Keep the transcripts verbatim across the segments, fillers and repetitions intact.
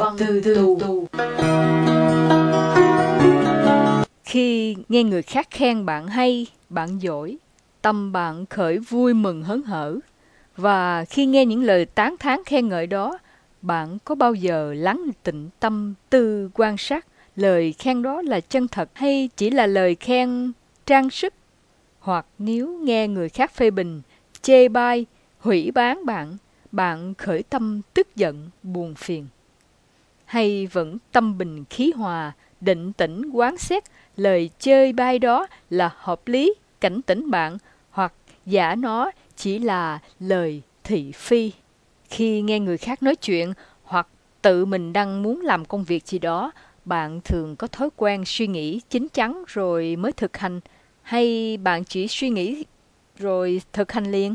tư tu. Khi nghe người khác khen bạn hay, bạn giỏi, tâm bạn khởi vui mừng hớn hở. Và khi nghe những lời tán thán khen ngợi đó, bạn có bao giờ lắng tĩnh tâm tư quan sát lời khen đó là chân thật hay chỉ là lời khen trang sức? Hoặc nếu nghe người khác phê bình, chê bai, hủy báng bạn, bạn khởi tâm tức giận, buồn phiền. Hay vẫn tâm bình khí hòa, định tĩnh quán xét lời chê bai đó là hợp lý, cảnh tỉnh bạn, hoặc giả nó chỉ là lời thị phi. Khi nghe người khác nói chuyện hoặc tự mình đang muốn làm công việc gì đó, bạn thường có thói quen suy nghĩ chín chắn rồi mới thực hành, hay bạn chỉ suy nghĩ rồi thực hành liền?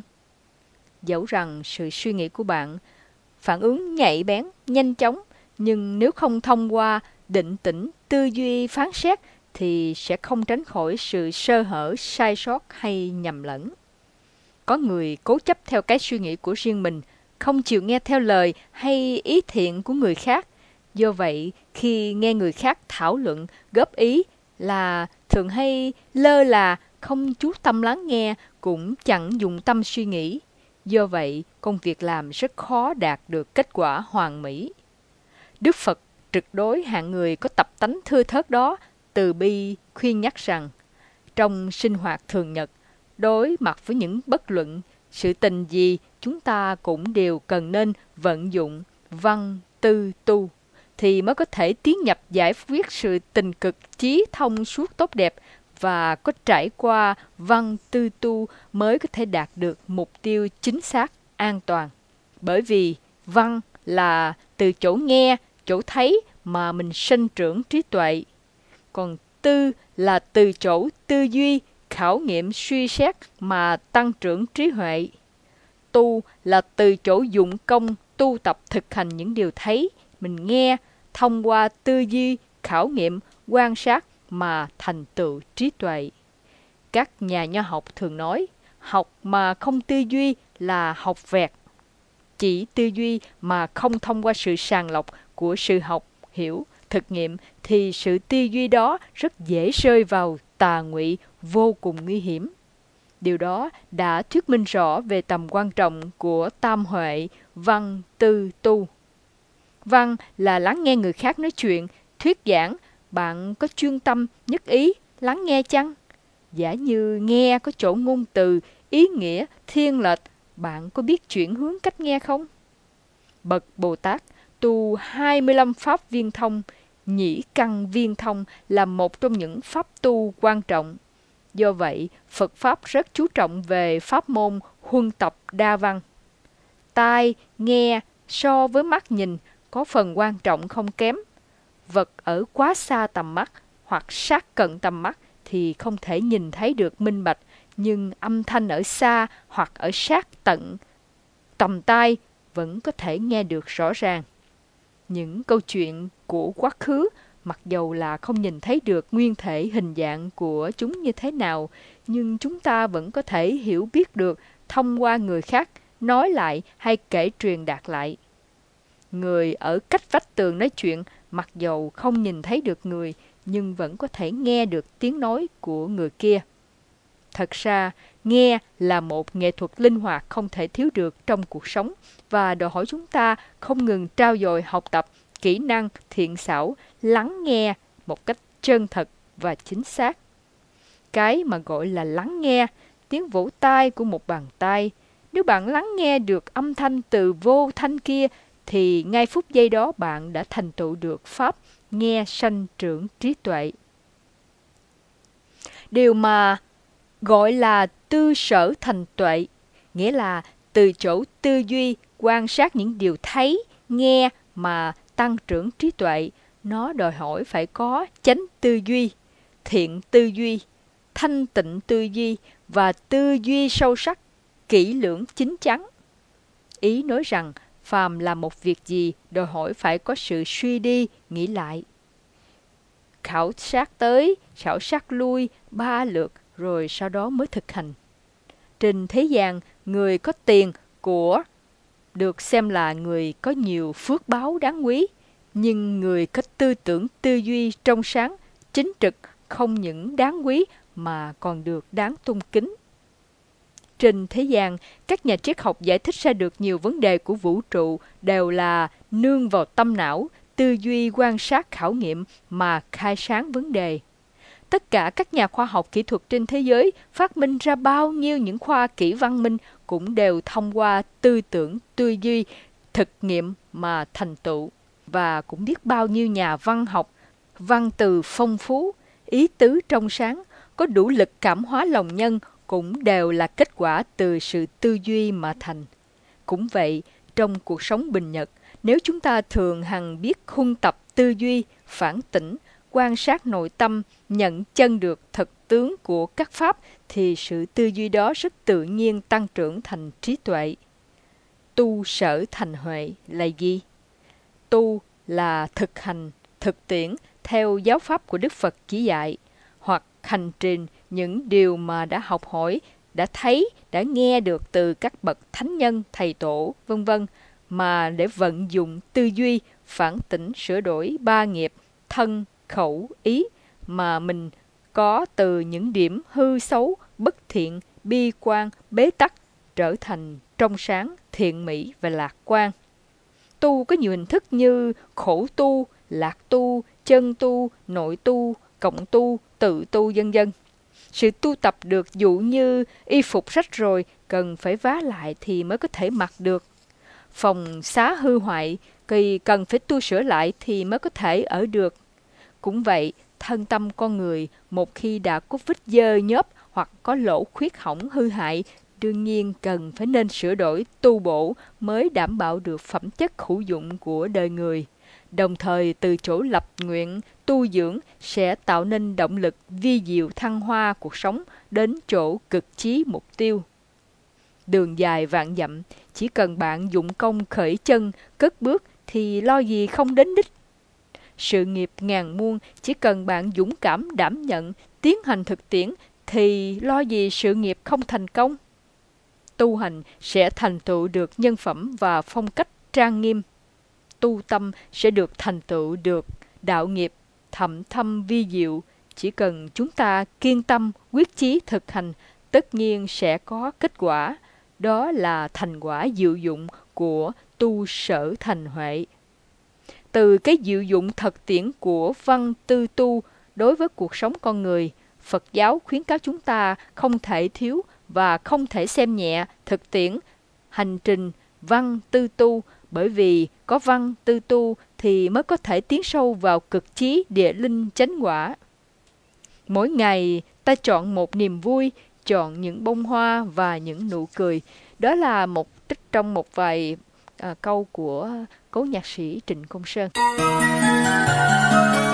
Dẫu rằng sự suy nghĩ của bạn phản ứng nhạy bén, nhanh chóng, nhưng nếu không thông qua định tĩnh, tư duy phán xét thì sẽ không tránh khỏi sự sơ hở, sai sót hay nhầm lẫn. Có người cố chấp theo cái suy nghĩ của riêng mình, không chịu nghe theo lời hay ý thiện của người khác. Do vậy, khi nghe người khác thảo luận, góp ý là thường hay lơ là, không chú tâm lắng nghe, cũng chẳng dùng tâm suy nghĩ. Do vậy, công việc làm rất khó đạt được kết quả hoàn mỹ. Đức Phật trực đối hạng người có tập tánh thưa thớt đó, từ bi khuyên nhắc rằng, trong sinh hoạt thường nhật, đối mặt với những bất luận, sự tình gì chúng ta cũng đều cần nên vận dụng văn tư tu, thì mới có thể tiến nhập giải quyết sự tình cực chí thông suốt tốt đẹp, và có trải qua văn tư tu mới có thể đạt được mục tiêu chính xác, an toàn. Bởi vì văn là từ chỗ nghe, chỗ thấy mà mình sinh trưởng trí tuệ. Còn tư là từ chỗ tư duy, khảo nghiệm suy xét mà tăng trưởng trí huệ. Tu là từ chỗ dụng công tu tập thực hành những điều thấy, mình nghe, thông qua tư duy, khảo nghiệm, quan sát mà thành tựu trí tuệ. Các nhà nho học thường nói, học mà không tư duy là học vẹt. Chỉ tư duy mà không thông qua sự sàng lọc của sự học, hiểu, thực nghiệm thì sự tư duy đó rất dễ rơi vào tà ngụy vô cùng nguy hiểm. Điều đó đã thuyết minh rõ về tầm quan trọng của tam huệ văn tư tu. Văn là lắng nghe người khác nói chuyện, thuyết giảng, bạn có chuyên tâm, nhất ý, lắng nghe chăng? Giả như nghe có chỗ ngôn từ, ý nghĩa, thiên lệch, bạn có biết chuyển hướng cách nghe không? Bậc Bồ Tát tu hai mươi lăm pháp viên thông, nhĩ căn viên thông là một trong những pháp tu quan trọng. Do vậy, Phật Pháp rất chú trọng về pháp môn huân tập đa văn. Tai, nghe, so với mắt nhìn có phần quan trọng không kém. Vật ở quá xa tầm mắt hoặc sát cận tầm mắt thì không thể nhìn thấy được minh bạch, nhưng âm thanh ở xa hoặc ở sát tận tầm tai vẫn có thể nghe được rõ ràng. Những câu chuyện của quá khứ, mặc dầu là không nhìn thấy được nguyên thể hình dạng của chúng như thế nào, nhưng chúng ta vẫn có thể hiểu biết được thông qua người khác nói lại hay kể truyền đạt lại. Người ở cách vách tường nói chuyện, mặc dầu không nhìn thấy được người, nhưng vẫn có thể nghe được tiếng nói của người kia. Thật ra, nghe là một nghệ thuật linh hoạt không thể thiếu được trong cuộc sống và đòi hỏi chúng ta không ngừng trau dồi học tập kỹ năng thiện xảo, lắng nghe một cách chân thật và chính xác. Cái mà gọi là lắng nghe, tiếng vỗ tay của một bàn tay, nếu bạn lắng nghe được âm thanh từ vô thanh kia, thì ngay phút giây đó bạn đã thành tựu được pháp nghe sanh trưởng trí tuệ. Điều mà gọi là tư sở thành tuệ, nghĩa là từ chỗ tư duy quan sát những điều thấy, nghe mà tăng trưởng trí tuệ, nó đòi hỏi phải có chánh tư duy, thiện tư duy, thanh tịnh tư duy và tư duy sâu sắc, kỹ lưỡng chín chắn. Ý nói rằng, phàm là một việc gì đòi hỏi phải có sự suy đi, nghĩ lại. Khảo sát tới, khảo sát lui, ba lượt, rồi sau đó mới thực hành. Trên thế gian, người có tiền, của được xem là người có nhiều phước báo đáng quý. Nhưng người có tư tưởng tư duy trong sáng, chính trực không những đáng quý mà còn được đáng tôn kính. Trên thế gian, các nhà triết học giải thích ra được nhiều vấn đề của vũ trụ đều là nương vào tâm não, tư duy quan sát khảo nghiệm mà khai sáng vấn đề. Tất cả các nhà khoa học kỹ thuật trên thế giới phát minh ra bao nhiêu những khoa kỹ văn minh cũng đều thông qua tư tưởng, tư duy, thực nghiệm mà thành tựu. Và cũng biết bao nhiêu nhà văn học, văn từ phong phú, ý tứ trong sáng, có đủ lực cảm hóa lòng nhân cũng đều là kết quả từ sự tư duy mà thành. Cũng vậy, trong cuộc sống bình nhật, nếu chúng ta thường hằng biết huân tập tư duy, phản tỉnh, quan sát nội tâm, nhận chân được thực tướng của các pháp, thì sự tư duy đó rất tự nhiên tăng trưởng thành trí tuệ. Tu sở thành huệ là gì? Tu là thực hành, thực tiễn theo giáo pháp của Đức Phật chỉ dạy, hoặc hành trình những điều mà đã học hỏi, đã thấy, đã nghe được từ các bậc thánh nhân, thầy tổ, vân vân, mà để vận dụng tư duy, phản tỉnh sửa đổi ba nghiệp, thân, khẩu, ý mà mình có từ những điểm hư xấu, bất thiện, bi quan, bế tắc trở thành trong sáng, thiện mỹ và lạc quan. Tu có nhiều hình thức như khổ tu, lạc tu, chân tu, nội tu, cộng tu, tự tu vân vân. Sự tu tập được dụ như y phục rách rồi cần phải vá lại thì mới có thể mặc được. Phòng xá hư hoại thì cần phải tu sửa lại thì mới có thể ở được. Cũng vậy, thân tâm con người một khi đã có vết dơ nhớp hoặc có lỗ khuyết hỏng hư hại, đương nhiên cần phải nên sửa đổi, tu bổ mới đảm bảo được phẩm chất hữu dụng của đời người. Đồng thời từ chỗ lập nguyện, tu dưỡng sẽ tạo nên động lực vi diệu thăng hoa cuộc sống đến chỗ cực chí mục tiêu. Đường dài vạn dặm, chỉ cần bạn dụng công khởi chân, cất bước thì lo gì không đến đích. Sự nghiệp ngàn muôn, chỉ cần bạn dũng cảm đảm nhận, tiến hành thực tiễn thì lo gì sự nghiệp không thành công. Tu hành sẽ thành tựu được nhân phẩm và phong cách trang nghiêm. Tu tâm sẽ được thành tựu được đạo nghiệp thậm thâm vi diệu. Chỉ cần chúng ta kiên tâm, quyết chí thực hành, tất nhiên sẽ có kết quả. Đó là thành quả diệu dụng của tu sở thành huệ. Từ cái diệu dụng thực tiễn của văn tư tu đối với cuộc sống con người, Phật giáo khuyến cáo chúng ta không thể thiếu và không thể xem nhẹ thực tiễn hành trình văn tư tu, bởi vì có văn tư tu thì mới có thể tiến sâu vào cực chí địa linh chánh quả. Mỗi ngày ta chọn một niềm vui, chọn những bông hoa và những nụ cười. Đó là một trích trong một vài à, câu của cố nhạc sĩ Trịnh Công Sơn.